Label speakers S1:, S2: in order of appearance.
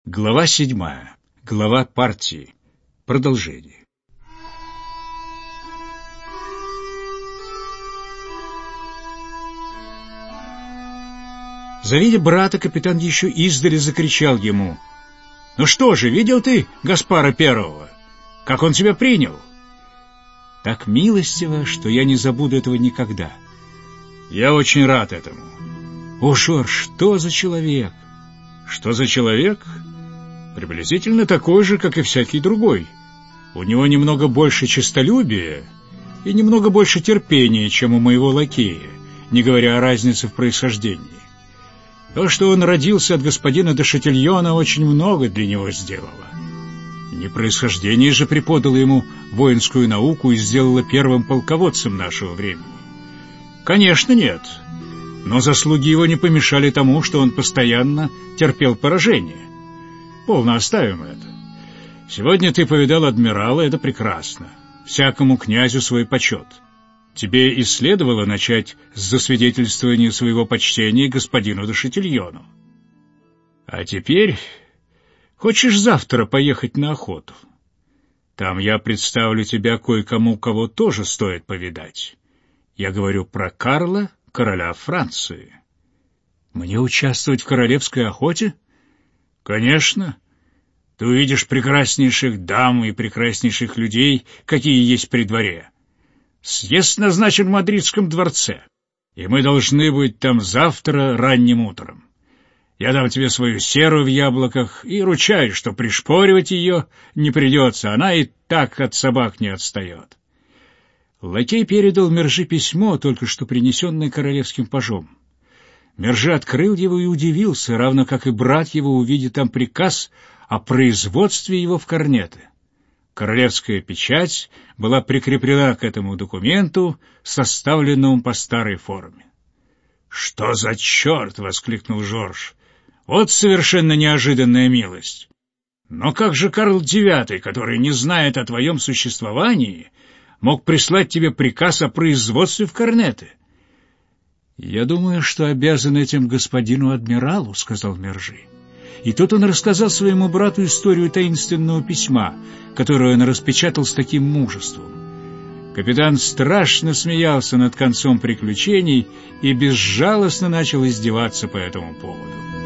S1: Глава 7. Глава партии. Продолжение. Завидя брата, капитан еще издали закричал ему: «Ну что же, видел ты Гаспара Первого? Как он тебя принял?» «Так милостиво, что я не забуду этого никогда». «Я очень рад этому». «О, Жорж, что за человек?» «Что за человек?» «Приблизительно такой же, как и всякий другой. У него немного больше честолюбия и немного больше терпения, чем у моего лакея, не говоря о разнице в происхождении. То, что он родился от господина де Шатильона, очень много для него сделало. Не происхождение же преподало ему воинскую науку и сделало первым полководцем нашего времени. Конечно, нет, но заслуги его не помешали тому, что он постоянно терпел поражение. Полно оставим это. Сегодня ты повидал адмирала, это прекрасно. Всякому князю свой почет. Тебе и следовало начать с засвидетельствования своего почтения господину де Шатильону. А теперь хочешь завтра поехать на охоту? Там я представлю тебя кое-кому, кого тоже стоит повидать. Я говорю про Карла, короля Франции. Мне участвовать в королевской охоте? Конечно. Ты увидишь прекраснейших дам и прекраснейших людей, какие есть при дворе. Съезд назначен в Мадридском дворце, и мы должны быть там завтра ранним утром. Я дам тебе свою серу в яблоках и ручаюсь, что пришпоривать ее не придется, она и так от собак не отстает». Лакей передал Мержи письмо, только что принесенное королевским пажом. Мержи открыл его и удивился, равно как и брат его, увидя там приказ о производстве его в корнеты. Королевская печать была прикреплена к этому документу, составленному по старой форме. «Что за черт!» — воскликнул Жорж. «Вот совершенно неожиданная милость! Но как же Карл IX, который не знает о твоем существовании, мог прислать тебе приказ о производстве в корнеты?» «Я думаю, что обязан этим господину адмиралу», — сказал Мержи. И тут он рассказал своему брату историю таинственного письма, которое он распечатал с таким мужеством. Капитан страшно смеялся над концом приключений и безжалостно начал издеваться по этому поводу.